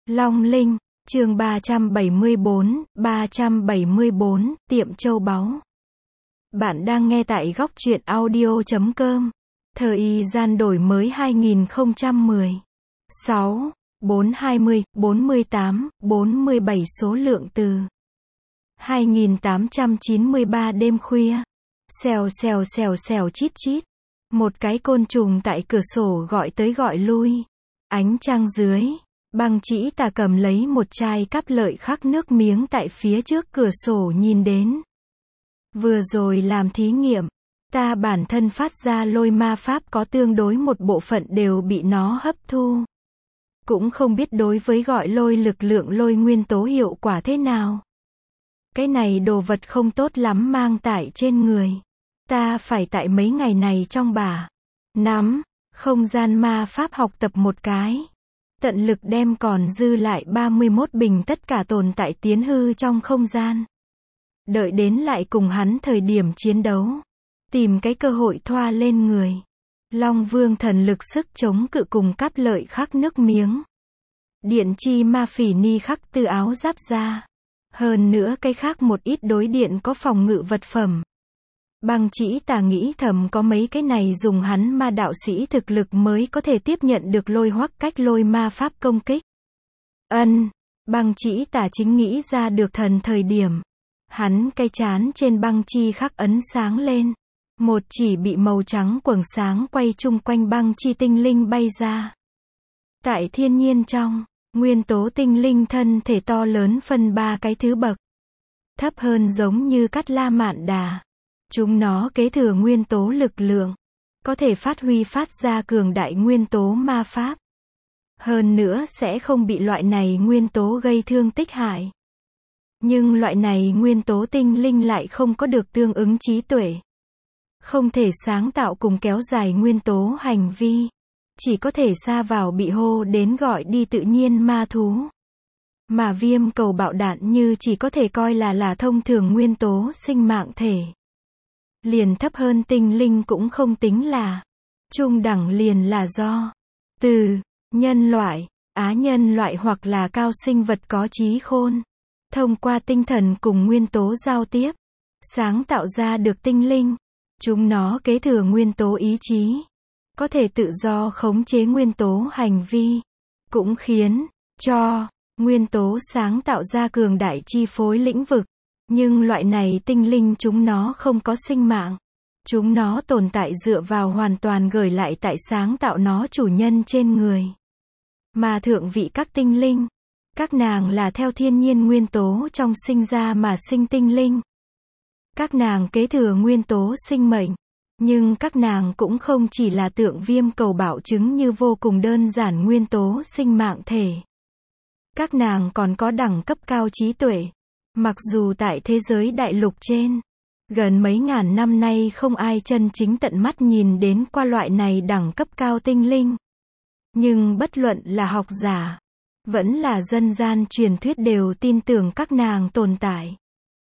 Long Linh, chương 374, tiệm châu báu. Bạn đang nghe tại góc truyện audio.com. Thời gian đổi mới 2010. 6, 420, 48, 47 số lượng từ. 2893 đêm khuya. Xèo xèo xèo xèo chít chít. Một cái côn trùng tại cửa sổ gọi tới gọi lui. Ánh trăng dưới. Băng Chỉ Tà cầm lấy một chai cáp lợi khắc nước miếng tại phía trước cửa sổ nhìn đến. Vừa rồi làm thí nghiệm, ta bản thân phát ra lôi ma pháp có tương đối một bộ phận đều bị nó hấp thu. Cũng không biết đối với gọi lôi lực lượng lôi nguyên tố hiệu quả thế nào. Cái này đồ vật không tốt lắm mang tải trên người. Ta phải tại mấy ngày này trong bả nắm không gian ma pháp học tập một cái. Tận lực đem còn dư lại 31 bình tất cả tồn tại tiến hư trong không gian. Đợi đến lại cùng hắn thời điểm chiến đấu. Tìm cái cơ hội thoa lên người. Long Vương thần lực sức chống cự cùng cáp lợi khắc nước miếng. Điện chi ma phỉ ni khắc từ áo giáp ra. Hơn nữa cái khác một ít đối điện có phòng ngự vật phẩm. Băng Chỉ Tà nghĩ thầm có mấy cái này dùng hắn ma đạo sĩ thực lực mới có thể tiếp nhận được lôi hoắc cách lôi ma pháp công kích. Băng Chỉ Tà chính nghĩ ra được thần thời điểm. Hắn cái chán trên băng chi khắc ấn sáng lên. Một chỉ bị màu trắng quầng sáng quay chung quanh băng chi tinh linh bay ra. Tại thiên nhiên trong, nguyên tố tinh linh thân thể to lớn phân ba cái thứ bậc. Thấp hơn giống như Cát La Mạn Đà. Chúng nó kế thừa nguyên tố lực lượng, có thể phát huy phát ra cường đại nguyên tố ma pháp. Hơn nữa sẽ không bị loại này nguyên tố gây thương tích hại. Nhưng loại này nguyên tố tinh linh lại không có được tương ứng trí tuệ. Không thể sáng tạo cùng kéo dài nguyên tố hành vi. Chỉ có thể sa vào bị hô đến gọi đi tự nhiên ma thú. Mà viêm cầu bạo đạn như chỉ có thể coi là thông thường nguyên tố sinh mạng thể. Liền thấp hơn tinh linh cũng không tính là. Trung đẳng liền là do. Từ, nhân loại, á nhân loại hoặc là cao sinh vật có trí khôn. Thông qua tinh thần cùng nguyên tố giao tiếp. Sáng tạo ra được tinh linh. Chúng nó kế thừa nguyên tố ý chí. Có thể tự do khống chế nguyên tố hành vi. Cũng khiến cho nguyên tố sáng tạo ra cường đại chi phối lĩnh vực. Nhưng loại này tinh linh chúng nó không có sinh mạng. Chúng nó tồn tại dựa vào hoàn toàn gửi lại tại sáng tạo nó chủ nhân trên người. Mà thượng vị các tinh linh. Các nàng là theo thiên nhiên nguyên tố trong sinh ra mà sinh tinh linh. Các nàng kế thừa nguyên tố sinh mệnh. Nhưng các nàng cũng không chỉ là tượng viêm cầu bảo chứng như vô cùng đơn giản nguyên tố sinh mạng thể. Các nàng còn có đẳng cấp cao trí tuệ. Mặc dù tại thế giới đại lục trên, gần mấy ngàn năm nay không ai chân chính tận mắt nhìn đến qua loại này đẳng cấp cao tinh linh. Nhưng bất luận là học giả, vẫn là dân gian truyền thuyết đều tin tưởng các nàng tồn tại.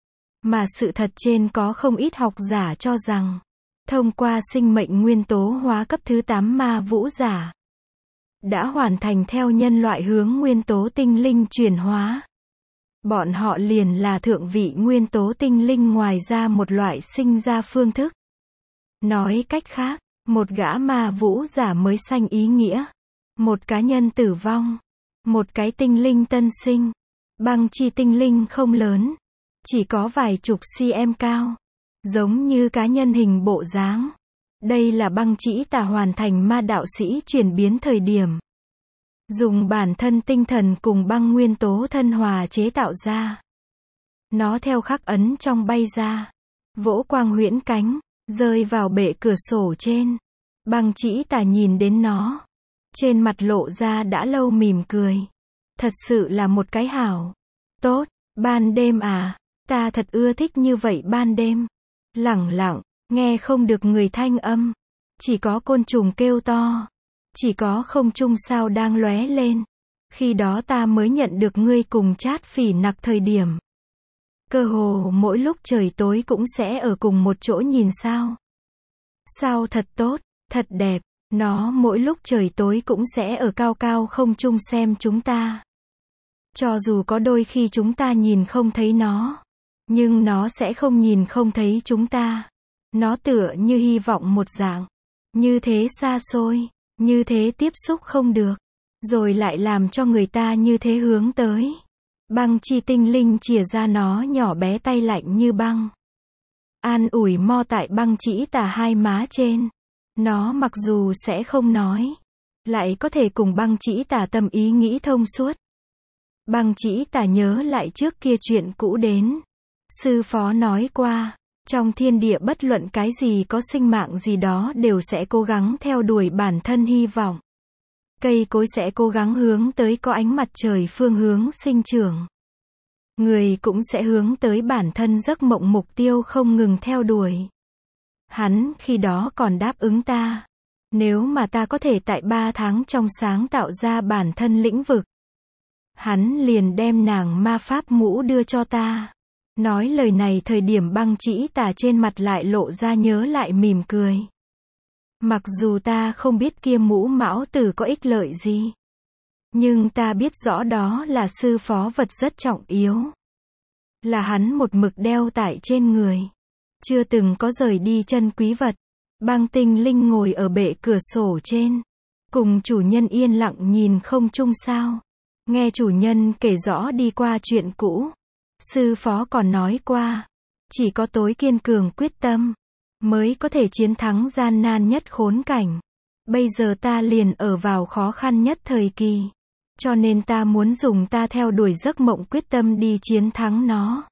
Mà sự thật trên có không ít học giả cho rằng, thông qua sinh mệnh nguyên tố hóa cấp thứ 8 ma vũ giả, đã hoàn thành theo nhân loại hướng nguyên tố tinh linh chuyển hóa. Bọn họ liền là thượng vị nguyên tố tinh linh ngoài ra một loại sinh ra phương thức. Nói cách khác, một gã ma vũ giả mới sanh ý nghĩa. Một cá nhân tử vong. Một cái tinh linh tân sinh. Băng chi tinh linh không lớn. Chỉ có vài chục cm cao. Giống như cá nhân hình bộ dáng. Đây là Băng Chỉ Tà hoàn thành ma đạo sĩ chuyển biến thời điểm. Dùng bản thân tinh thần cùng băng nguyên tố thân hòa chế tạo ra. Nó theo khắc ấn trong bay ra. Vỗ quang huyễn cánh, rơi vào bệ cửa sổ trên. Băng Chỉ Tà nhìn đến nó. Trên mặt lộ ra đã lâu mỉm cười. Thật sự là một cái hảo. Tốt, ban đêm à, ta thật ưa thích như vậy ban đêm. Lẳng lặng, nghe không được người thanh âm. Chỉ có côn trùng kêu to. Chỉ có không trung sao đang lóe lên. Khi đó ta mới nhận được ngươi cùng chát phỉ nặc thời điểm. Cơ hồ mỗi lúc trời tối cũng sẽ ở cùng một chỗ nhìn sao. Sao thật tốt, thật đẹp. Nó mỗi lúc trời tối cũng sẽ ở cao cao không trung xem chúng ta. Cho dù có đôi khi chúng ta nhìn không thấy nó, nhưng nó sẽ không nhìn không thấy chúng ta. Nó tựa như hy vọng một dạng. Như thế xa xôi, như thế tiếp xúc không được, rồi lại làm cho người ta như thế hướng tới. Băng chi tinh linh chìa ra nó nhỏ bé tay lạnh như băng. An ủi mo tại băng chỉ tà hai má trên. Nó mặc dù sẽ không nói, lại có thể cùng băng chỉ tà tâm ý nghĩ thông suốt. Băng chỉ tà nhớ lại trước kia chuyện cũ đến. Sư phó nói qua, trong thiên địa bất luận cái gì có sinh mạng gì đó đều sẽ cố gắng theo đuổi bản thân hy vọng. Cây cối sẽ cố gắng hướng tới có ánh mặt trời phương hướng sinh trưởng. Người cũng sẽ hướng tới bản thân giấc mộng mục tiêu không ngừng theo đuổi. Hắn khi đó còn đáp ứng ta. Nếu mà ta có thể tại 3 tháng trong sáng tạo ra bản thân lĩnh vực. Hắn liền đem nàng ma pháp mũ đưa cho ta. Nói lời này thời điểm băng chỉ tà trên mặt lại lộ ra nhớ lại mỉm cười. Mặc dù ta không biết kia mũ mão tử có ích lợi gì. Nhưng ta biết rõ đó là sư phó vật rất trọng yếu. Là hắn một mực đeo tại trên người. Chưa từng có rời đi chân quý vật. Băng tinh linh ngồi ở bệ cửa sổ trên. Cùng chủ nhân yên lặng nhìn không trung sao. Nghe chủ nhân kể rõ đi qua chuyện cũ. Sư phó còn nói qua. Chỉ có tối kiên cường quyết tâm. Mới có thể chiến thắng gian nan nhất khốn cảnh. Bây giờ ta liền ở vào khó khăn nhất thời kỳ. Cho nên ta muốn dùng ta theo đuổi giấc mộng quyết tâm đi chiến thắng nó.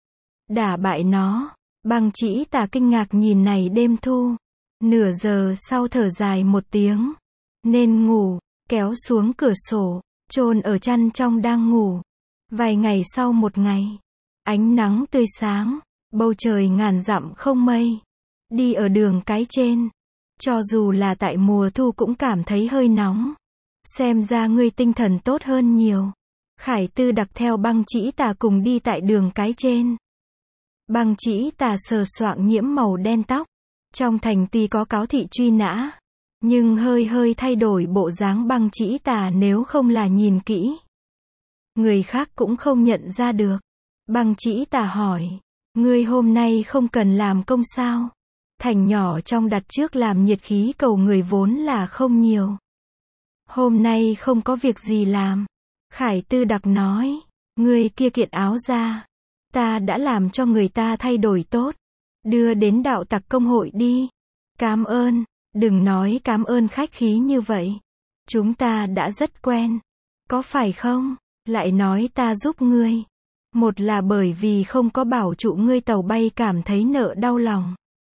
Đả bại nó. Băng chỉ tà kinh ngạc nhìn này đêm thu. Nửa giờ sau thở dài một tiếng. Nên ngủ, kéo xuống cửa sổ, chôn ở chăn trong đang ngủ. Vài ngày sau một ngày. Ánh nắng tươi sáng. Bầu trời ngàn dặm không mây. Đi ở đường cái trên. Cho dù là tại mùa thu cũng cảm thấy hơi nóng. Xem ra ngươi tinh thần tốt hơn nhiều. Khải Tư đặc theo băng chỉ tà cùng đi tại đường cái trên. Băng chỉ tà sờ soạng nhiễm màu đen tóc. Trong thành tuy có cáo thị truy nã. Nhưng hơi thay đổi bộ dáng băng chỉ tà nếu không là nhìn kỹ. Người khác cũng không nhận ra được. Băng chỉ tà hỏi. Ngươi hôm nay không cần làm công sao? Thành nhỏ trong đặt trước làm nhiệt khí cầu người vốn là không nhiều. Hôm nay không có việc gì làm. Khải Tư đặc nói. Ngươi kia kiện áo ra. Ta đã làm cho người ta thay đổi tốt. Đưa đến đạo tặc công hội đi. Cảm ơn. Đừng nói cảm ơn khách khí như vậy. Chúng ta đã rất quen. Có phải không? Lại nói ta giúp ngươi. Một là bởi vì không có bảo trụ ngươi tàu bay cảm thấy nợ đau lòng.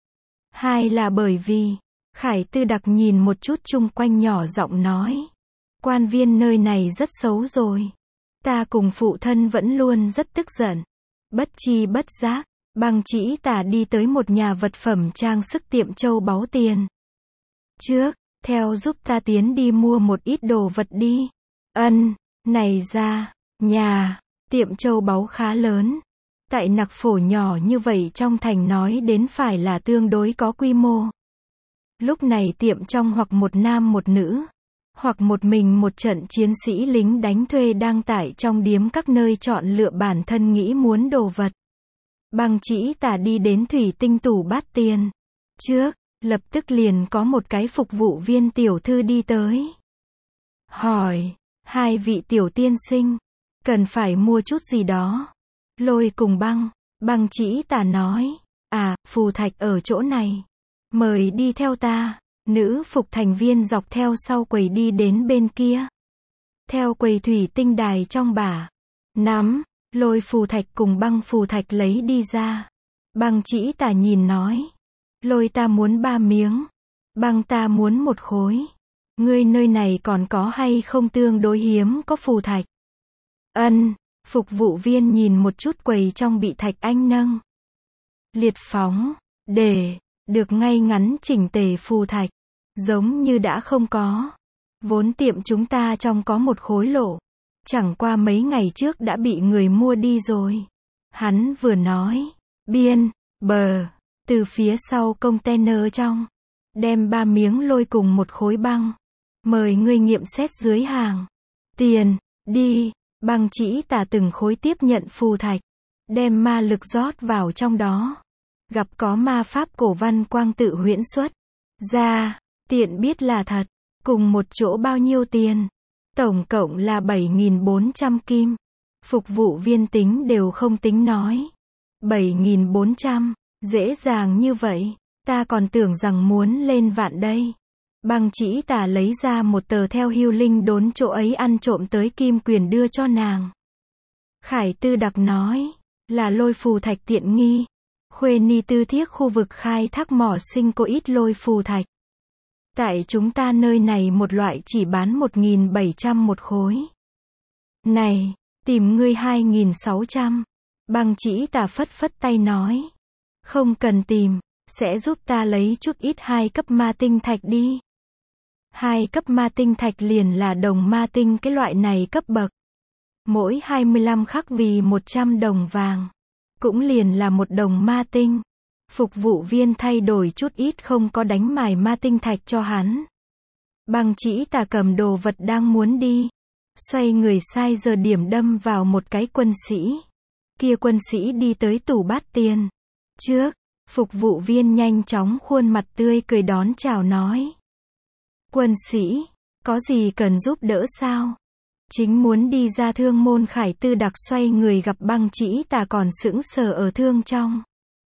Hai là bởi vì, Khải Tư đặc nhìn một chút chung quanh nhỏ giọng nói. Quan viên nơi này rất xấu rồi. Ta cùng phụ thân vẫn luôn rất tức giận. Bất chi bất giác, băng chỉ tà đi tới một nhà vật phẩm trang sức tiệm châu báu tiền. Trước, theo giúp ta tiến đi mua một ít đồ vật đi. Ân, này ra, nhà, tiệm châu báu khá lớn. Tại nặc phổ nhỏ như vậy trong thành nói đến phải là tương đối có quy mô. Lúc này tiệm trong hoặc một nam một nữ, hoặc một mình một trận chiến sĩ lính đánh thuê đang tại trong điếm các nơi chọn lựa bản thân nghĩ muốn đồ vật. Băng chỉ tà đi đến thủy tinh tủ bát tiền. Trước, lập tức liền có một cái phục vụ viên tiểu thư đi tới. Hỏi, hai vị tiểu tiên sinh, cần phải mua chút gì đó. Lôi cùng băng chỉ tà nói, phù thạch ở chỗ này. Mời đi theo ta. Nữ phục thành viên dọc theo sau quầy đi đến bên kia. Theo quầy thủy tinh đài trong bả. Nắm, lôi phù thạch cùng băng phù thạch lấy đi ra. Băng chỉ tà nhìn nói. Lôi ta muốn 3 miếng. Băng ta muốn 1 khối. Ngươi nơi này còn có hay không tương đối hiếm có phù thạch? Ân. Phục vụ viên nhìn một chút quầy trong bị thạch anh nâng. Liệt phóng, để, được ngay ngắn chỉnh tề phù thạch. Giống như đã không có. Vốn tiệm chúng ta trong có 1 khối lộ. Chẳng qua mấy ngày trước đã bị người mua đi rồi. Hắn vừa nói. Biên, bờ, từ phía sau container trong. Đem 3 miếng lôi cùng 1 khối băng. Mời ngươi nghiệm xét dưới hàng. Tiền, đi. Băng Chỉ Tà từng khối tiếp nhận phù thạch, đem ma lực rót vào trong đó. Gặp có ma pháp cổ văn quang tự huyễn xuất ra, tiện biết là thật. Cùng một chỗ bao nhiêu tiền? Tổng cộng là 7.400 kim. Phục vụ viên tính đều không tính nói. 7.400, dễ dàng như vậy, ta còn tưởng rằng muốn lên vạn đây. Băng Chỉ Tà lấy ra một tờ theo Hưu Linh đốn chỗ ấy ăn trộm tới kim quyền đưa cho nàng. Khải Tư Đặc nói, là lôi phù thạch tiện nghi. Khuê Ni Tư Thiếc khu vực khai thác mỏ sinh có ít lôi phù thạch. Tại chúng ta nơi này một loại chỉ bán 1.700 một khối. Này, tìm ngươi 2.600. Băng Chỉ Tà phất phất tay nói. Không cần tìm, sẽ giúp ta lấy chút ít 2 cấp ma tinh thạch đi. 2 cấp ma tinh thạch liền là đồng ma tinh cái loại này cấp bậc. Mỗi 25 khắc vì 100 đồng vàng. Cũng liền là 1 đồng ma tinh. Phục vụ viên thay đổi chút ít không có đánh mài ma tinh thạch cho hắn. Băng Chỉ Tà cầm đồ vật đang muốn đi. Xoay người sai giờ điểm đâm vào một cái quân sĩ. Kia quân sĩ đi tới tủ bát tiền trước. Phục vụ viên nhanh chóng khuôn mặt tươi cười đón chào nói. Quân sĩ, có gì cần giúp đỡ sao? Chính muốn đi ra thương môn. Khải Tư Đặc xoay người gặp Băng Chỉ Tà còn sững sờ ở thương trong.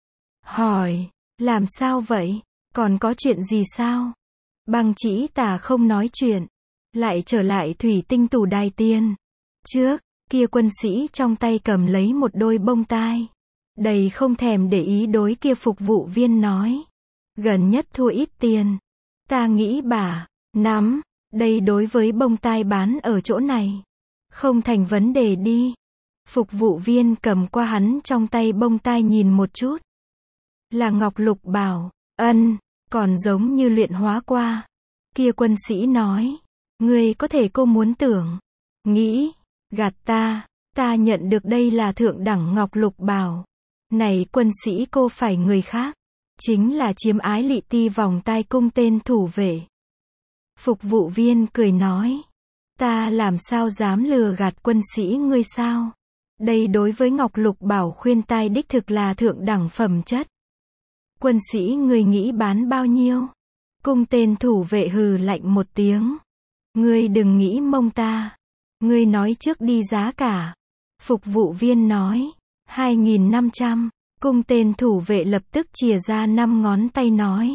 Hỏi, làm sao vậy? Còn có chuyện gì sao? Băng Chỉ Tà không nói chuyện. Lại trở lại thủy tinh tủ đài tiền trước. Kia quân sĩ trong tay cầm lấy một đôi bông tai. Đầy không thèm để ý đối kia phục vụ viên nói. Gần nhất thua ít tiền. Ta nghĩ bà, nắm, đây đối với bông tai bán ở chỗ này. Không thành vấn đề đi. Phục vụ viên cầm qua hắn trong tay bông tai nhìn một chút. Là ngọc lục bảo, còn giống như luyện hóa qua. Kia quân sĩ nói. Ngươi có thể cô muốn tưởng. Nghĩ, gạt ta nhận được đây là thượng đẳng ngọc lục bảo. Này quân sĩ cô phải người khác. Chính là chiếm ái lị ti vòng tai cung tên thủ vệ. Phục vụ viên cười nói. Ta làm sao dám lừa gạt quân sĩ ngươi sao? Đây đối với ngọc lục bảo khuyên tai đích thực là thượng đẳng phẩm chất. Quân sĩ ngươi nghĩ bán bao nhiêu? Cung tên thủ vệ hừ lạnh một tiếng. Ngươi đừng nghĩ mông ta. Ngươi nói trước đi giá cả. Phục vụ viên nói. 2.500. Cung tên thủ vệ lập tức chìa ra 5 ngón tay nói.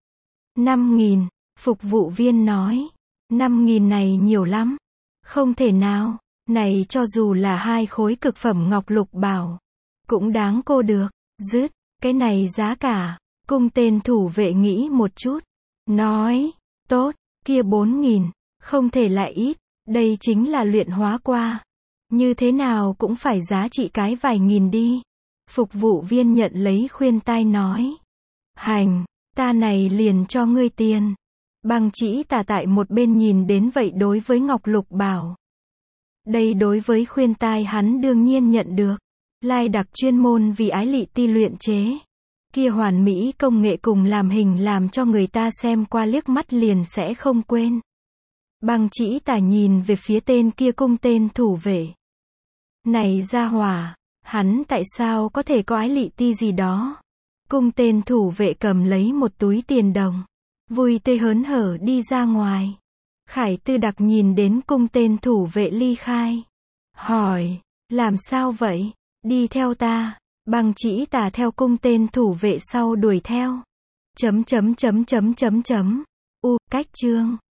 5.000. Phục vụ viên nói. 5.000 này nhiều lắm. Không thể nào. Này cho dù là 2 khối cực phẩm ngọc lục bảo. Cũng đáng cô được. Dứt. Cái này giá cả. Cung tên thủ vệ nghĩ một chút. Nói. Tốt. Kia 4.000. Không thể lại ít. Đây chính là luyện hóa qua. Như thế nào cũng phải giá trị cái vài nghìn đi. Phục vụ viên nhận lấy khuyên tai nói. Hành, ta này liền cho ngươi tiền. Băng Chỉ Tà tại một bên nhìn đến vậy đối với ngọc lục bảo. Đây đối với khuyên tai hắn đương nhiên nhận được. Lai đặc chuyên môn vì ái lị ti luyện chế. Kia hoàn mỹ công nghệ cùng làm hình làm cho người ta xem qua liếc mắt liền sẽ không quên. Băng Chỉ Tà nhìn về phía tên kia cung tên thủ vệ. Này gia hỏa, hắn tại sao có thể có ái lị ti gì đó? Cung tên thủ vệ cầm lấy một túi tiền đồng. Vui tươi hớn hở đi ra ngoài. Khải Tư Đặc nhìn đến cung tên thủ vệ ly khai. Hỏi, làm sao vậy? Đi theo ta. Băng Chỉ Tà theo cung tên thủ vệ sau đuổi theo. Cách chương